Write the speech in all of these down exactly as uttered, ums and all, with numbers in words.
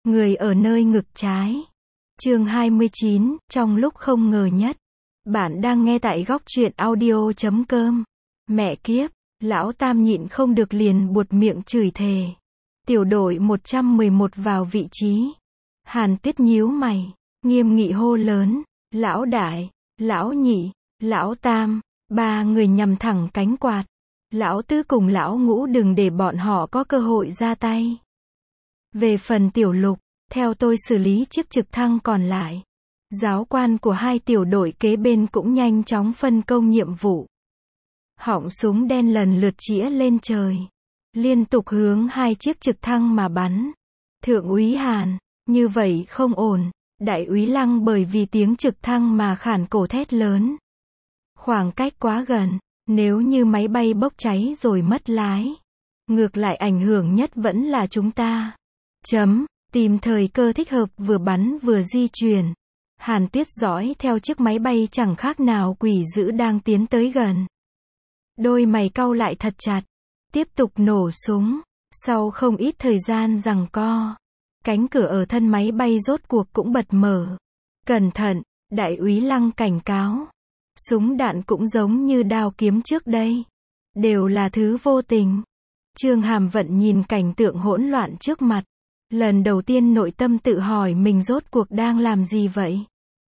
Người ở nơi ngực trái. Chương hai mươi chín, trong lúc không ngờ nhất. Bạn đang nghe tại góc truyện audio chấm com. Mẹ kiếp, lão Tam nhịn không được liền buột miệng chửi thề. Tiểu đội một trăm mười một vào vị trí. Hàn Tiết nhíu mày, nghiêm nghị hô lớn, lão đại, lão nhị, lão Tam, ba người nhằm thẳng cánh quạt. Lão Tứ cùng lão Ngũ đừng để bọn họ có cơ hội ra tay. Về phần Tiểu Lục, theo tôi xử lý chiếc trực thăng còn lại. Giáo quan của hai tiểu đội kế bên cũng nhanh chóng phân công nhiệm vụ. Họng súng đen lần lượt chĩa lên trời, liên tục hướng hai chiếc trực thăng mà bắn. Thượng úy Hàn, như vậy không ổn. Đại úy Lăng bởi vì tiếng trực thăng mà khản cổ thét lớn. Khoảng cách quá gần, nếu như máy bay bốc cháy rồi mất lái, ngược lại ảnh hưởng nhất vẫn là chúng ta. Chấm, tìm thời cơ thích hợp vừa bắn vừa di chuyển. Hàn Tuyết dõi theo chiếc máy bay chẳng khác nào quỷ dữ đang tiến tới gần. Đôi mày cau lại thật chặt, tiếp tục nổ súng. Sau không ít thời gian giằng co, cánh cửa ở thân máy bay rốt cuộc cũng bật mở. Cẩn thận, đại úy Lăng cảnh cáo. Súng đạn cũng giống như đao kiếm trước đây, đều là thứ vô tình. Trương Hàm Vận nhìn cảnh tượng hỗn loạn trước mặt, lần đầu tiên nội tâm tự hỏi mình rốt cuộc đang làm gì vậy.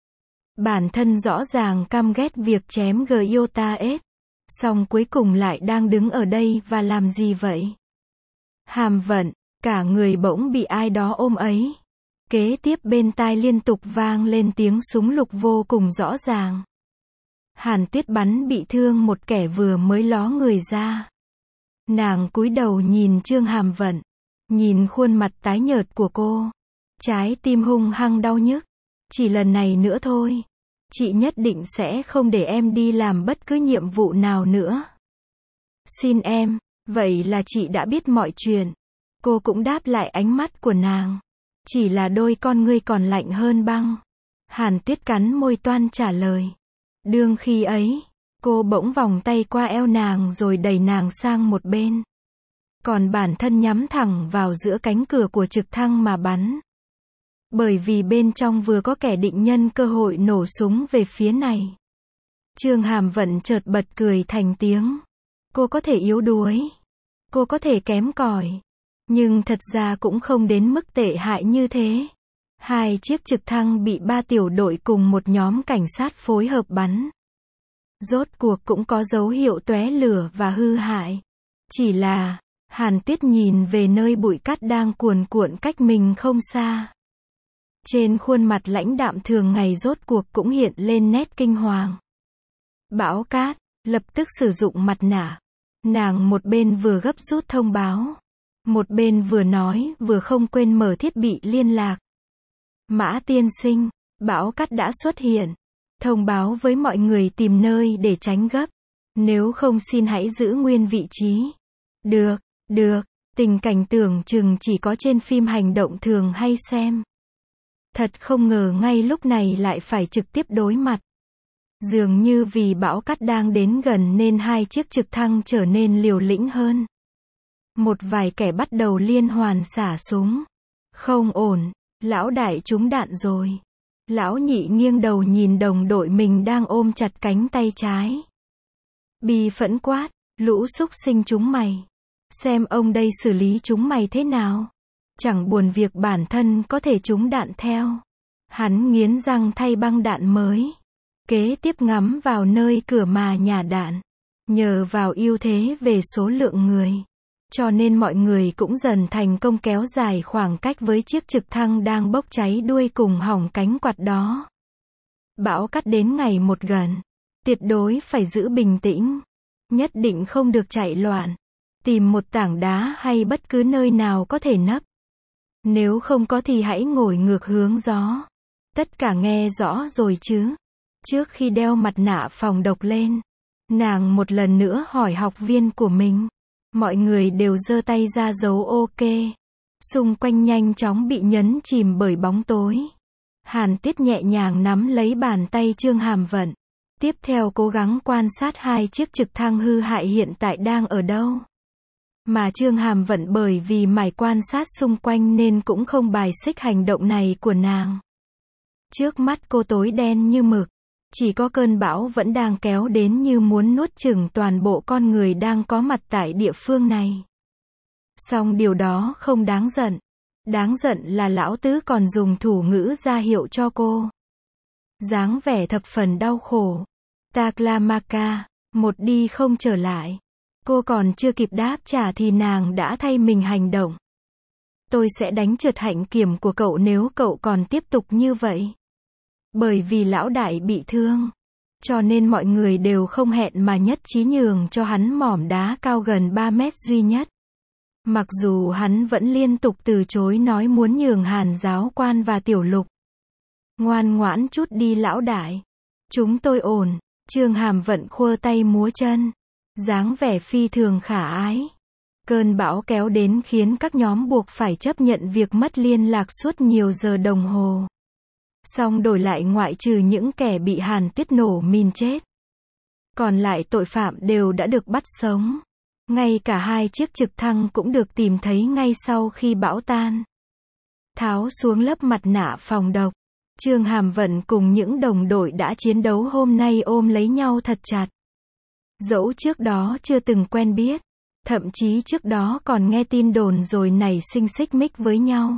Bản thân rõ ràng căm ghét việc chém Gyota S, song cuối cùng lại đang đứng ở đây và làm gì vậy. Hàm Vận, cả người bỗng bị ai đó ôm ấy. Kế tiếp bên tai liên tục vang lên tiếng súng lục vô cùng rõ ràng. Hàn Tuyết bắn bị thương một kẻ vừa mới ló người ra. Nàng cúi đầu nhìn Trương Hàm Vận, nhìn khuôn mặt tái nhợt của cô, trái tim hung hăng đau nhức. Chỉ lần này nữa thôi, chị nhất định sẽ không để em đi làm bất cứ nhiệm vụ nào nữa. Xin em, vậy là chị đã biết mọi chuyện. Cô cũng đáp lại ánh mắt của nàng, chỉ là đôi con ngươi còn lạnh hơn băng. Hàn Tuyết cắn môi toan trả lời. Đương khi ấy, cô bỗng vòng tay qua eo nàng rồi đẩy nàng sang một bên. Còn bản thân nhắm thẳng vào giữa cánh cửa của trực thăng mà bắn. Bởi vì bên trong vừa có kẻ định nhân cơ hội nổ súng về phía này. Trương Hàm Vận chợt bật cười thành tiếng. Cô có thể yếu đuối, cô có thể kém cỏi, nhưng thật ra cũng không đến mức tệ hại như thế. Hai chiếc trực thăng bị ba tiểu đội cùng một nhóm cảnh sát phối hợp bắn. Rốt cuộc cũng có dấu hiệu tóe lửa và hư hại. Chỉ là, Hàn Tuyết nhìn về nơi bụi cát đang cuồn cuộn cách mình không xa. Trên khuôn mặt lãnh đạm thường ngày rốt cuộc cũng hiện lên nét kinh hoàng. Bão cát, lập tức sử dụng mặt nạ. Nàng một bên vừa gấp rút thông báo, một bên vừa nói vừa không quên mở thiết bị liên lạc. Mã tiên sinh, bão cát đã xuất hiện. Thông báo với mọi người tìm nơi để tránh gấp. Nếu không xin hãy giữ nguyên vị trí. Được, được, tình cảnh tưởng chừng chỉ có trên phim hành động thường hay xem. Thật không ngờ ngay lúc này lại phải trực tiếp đối mặt. Dường như vì bão cát đang đến gần nên hai chiếc trực thăng trở nên liều lĩnh hơn. Một vài kẻ bắt đầu liên hoàn xả súng. Không ổn, lão đại trúng đạn rồi. Lão nhị nghiêng đầu nhìn đồng đội mình đang ôm chặt cánh tay trái. Bi phẫn quát, lũ xúc sinh chúng mày. Xem ông đây xử lý chúng mày thế nào. Chẳng buồn việc bản thân có thể trúng đạn theo. Hắn nghiến răng thay băng đạn mới. Kế tiếp ngắm vào nơi cửa mà nhả đạn. Nhờ vào ưu thế về số lượng người, cho nên mọi người cũng dần thành công kéo dài khoảng cách với chiếc trực thăng đang bốc cháy đuôi cùng hỏng cánh quạt đó. Bão cát đến ngày một gần. Tuyệt đối phải giữ bình tĩnh. Nhất định không được chạy loạn. Tìm một tảng đá hay bất cứ nơi nào có thể nấp. Nếu không có thì hãy ngồi ngược hướng gió. Tất cả nghe rõ rồi chứ? Trước khi đeo mặt nạ phòng độc lên, nàng một lần nữa hỏi học viên của mình. Mọi người đều giơ tay ra dấu ok. Xung quanh nhanh chóng bị nhấn chìm bởi bóng tối. Hàn Tuyết nhẹ nhàng nắm lấy bàn tay Trương Hàm Vận. Tiếp theo cố gắng quan sát hai chiếc trực thăng hư hại hiện tại đang ở đâu. Mà Trương Hàm Vận bởi vì mải quan sát xung quanh nên cũng không bài xích hành động này của nàng. Trước mắt cô tối đen như mực. Chỉ có cơn bão vẫn đang kéo đến như muốn nuốt chửng toàn bộ con người đang có mặt tại địa phương này. Song điều đó không đáng giận. Đáng giận là lão tứ còn dùng thủ ngữ ra hiệu cho cô. Dáng vẻ thập phần đau khổ. Taklamaca, một đi không trở lại. Cô còn chưa kịp đáp trả thì nàng đã thay mình hành động. Tôi sẽ đánh trượt hạnh kiểm của cậu nếu cậu còn tiếp tục như vậy. Bởi vì lão đại bị thương, cho nên mọi người đều không hẹn mà nhất trí nhường cho hắn mỏm đá cao gần ba mét duy nhất. Mặc dù hắn vẫn liên tục từ chối nói muốn nhường Hàn giáo quan và Tiểu Lục. Ngoan ngoãn chút đi lão đại. Chúng tôi ổn. Trương Hàm Vận khua tay múa chân. Dáng vẻ phi thường khả ái. Cơn bão kéo đến khiến các nhóm buộc phải chấp nhận việc mất liên lạc suốt nhiều giờ đồng hồ. Song đổi lại ngoại trừ những kẻ bị Hàn Tuyết nổ mìn chết. Còn lại tội phạm đều đã được bắt sống. Ngay cả hai chiếc trực thăng cũng được tìm thấy ngay sau khi bão tan. Tháo xuống lớp mặt nạ phòng độc. Trương Hàm Vận cùng những đồng đội đã chiến đấu hôm nay ôm lấy nhau thật chặt. Dẫu trước đó chưa từng quen biết. Thậm chí trước đó còn nghe tin đồn rồi nảy sinh xích mích với nhau.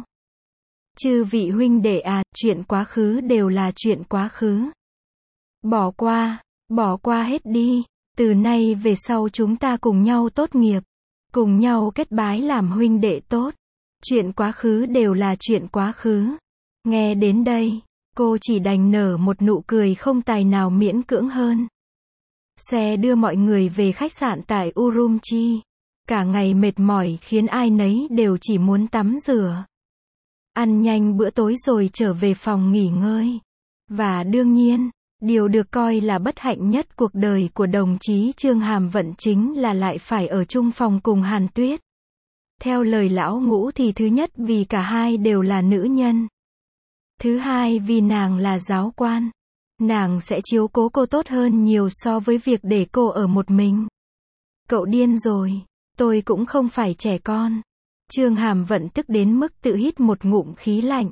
Chư vị huynh đệ à, chuyện quá khứ đều là chuyện quá khứ. Bỏ qua, bỏ qua hết đi. Từ nay về sau chúng ta cùng nhau tốt nghiệp. Cùng nhau kết bái làm huynh đệ tốt. Chuyện quá khứ đều là chuyện quá khứ. Nghe đến đây, cô chỉ đành nở một nụ cười không tài nào miễn cưỡng hơn. Xe đưa mọi người về khách sạn tại Urumqi. Cả ngày mệt mỏi khiến ai nấy đều chỉ muốn tắm rửa. Ăn nhanh bữa tối rồi trở về phòng nghỉ ngơi. Và đương nhiên, điều được coi là bất hạnh nhất cuộc đời của đồng chí Trương Hàm Vận chính là lại phải ở chung phòng cùng Hàn Tuyết. Theo lời lão Ngũ thì thứ nhất vì cả hai đều là nữ nhân. Thứ hai vì nàng là giáo quan. Nàng sẽ chiếu cố cô tốt hơn nhiều so với việc để cô ở một mình. Cậu điên rồi. Tôi cũng không phải trẻ con. Trương Hàm Vận tức đến mức tự hít một ngụm khí lạnh.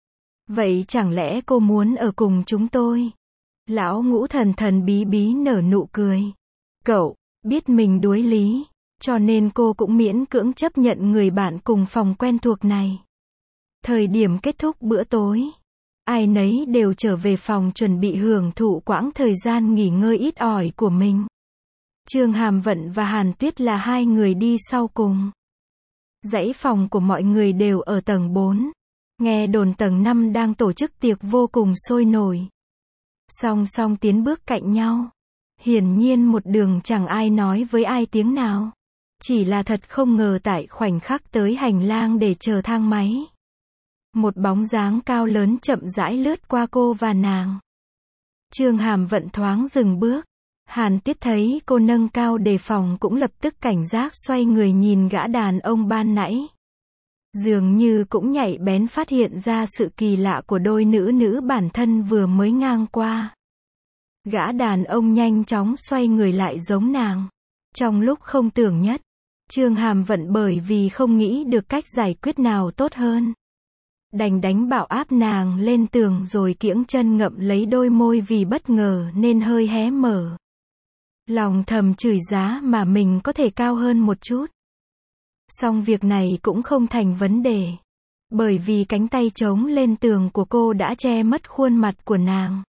Vậy chẳng lẽ cô muốn ở cùng chúng tôi? Lão Ngũ thần thần bí bí nở nụ cười. Cậu, biết mình đuối lý, cho nên cô cũng miễn cưỡng chấp nhận người bạn cùng phòng quen thuộc này. Thời điểm kết thúc bữa tối, ai nấy đều trở về phòng chuẩn bị hưởng thụ quãng thời gian nghỉ ngơi ít ỏi của mình. Trương Hàm Vận và Hàn Tuyết là hai người đi sau cùng. Dãy phòng của mọi người đều ở tầng bốn. Nghe đồn tầng năm đang tổ chức tiệc vô cùng sôi nổi. Song song tiến bước cạnh nhau. Hiển nhiên một đường chẳng ai nói với ai tiếng nào. Chỉ là thật không ngờ tại khoảnh khắc tới hành lang để chờ thang máy. Một bóng dáng cao lớn chậm rãi lướt qua cô và nàng. Trương Hàm Vận thoáng dừng bước. Hàn Tuyết thấy cô nâng cao đề phòng cũng lập tức cảnh giác xoay người nhìn gã đàn ông ban nãy. Dường như cũng nhạy bén phát hiện ra sự kỳ lạ của đôi nữ nữ bản thân vừa mới ngang qua. Gã đàn ông nhanh chóng xoay người lại giống nàng. Trong lúc không tưởng nhất, Trương Hàm Vận bởi vì không nghĩ được cách giải quyết nào tốt hơn. Đành đánh bạo áp nàng lên tường rồi kiễng chân ngậm lấy đôi môi vì bất ngờ nên hơi hé mở. Lòng thầm chửi giá mà mình có thể cao hơn một chút. Song việc này cũng không thành vấn đề. Bởi vì cánh tay chống lên tường của cô đã che mất khuôn mặt của nàng.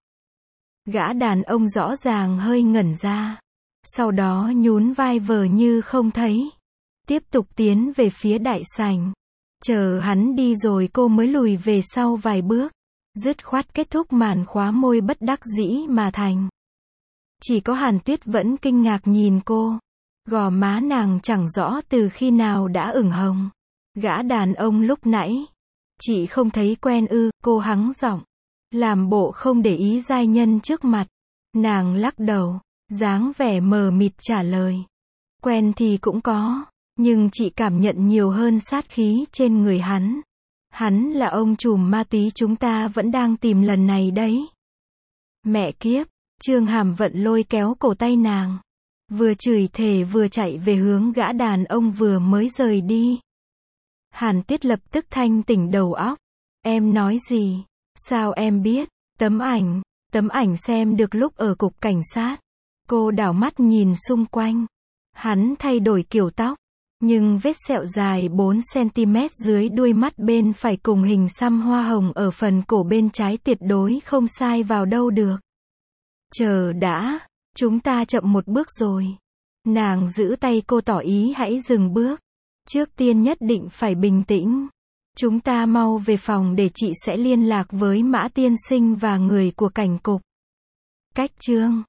Gã đàn ông rõ ràng hơi ngẩn ra. Sau đó nhún vai vờ như không thấy. Tiếp tục tiến về phía đại sảnh. Chờ hắn đi rồi cô mới lùi về sau vài bước. Dứt khoát kết thúc màn khóa môi bất đắc dĩ mà thành. Chỉ có Hàn Tuyết vẫn kinh ngạc nhìn cô. Gò má nàng chẳng rõ từ khi nào đã ửng hồng. Gã đàn ông lúc nãy. Chị không thấy quen ư, cô hắng giọng. Làm bộ không để ý giai nhân trước mặt. Nàng lắc đầu, dáng vẻ mờ mịt trả lời. Quen thì cũng có, nhưng chị cảm nhận nhiều hơn sát khí trên người hắn. Hắn là ông trùm ma túy chúng ta vẫn đang tìm lần này đấy. Mẹ kiếp, Trương Hàm Vận lôi kéo cổ tay nàng. vừa chửi thề vừa chạy về hướng gã đàn ông vừa mới rời đi. Hàn Tiết lập tức thanh tỉnh đầu óc. Em nói gì? Sao em biết? Tấm ảnh, tấm ảnh xem được lúc ở cục cảnh sát. Cô đảo mắt nhìn xung quanh. Hắn thay đổi kiểu tóc, nhưng vết sẹo dài bốn xăng ti mét dưới đuôi mắt bên phải cùng hình xăm hoa hồng ở phần cổ bên trái tuyệt đối không sai vào đâu được. Chờ đã, chúng ta chậm một bước rồi. Nàng giữ tay cô tỏ ý hãy dừng bước. Trước tiên nhất định phải bình tĩnh. Chúng ta mau về phòng để chị sẽ liên lạc với Mã tiên sinh và người của cảnh cục. Cách chương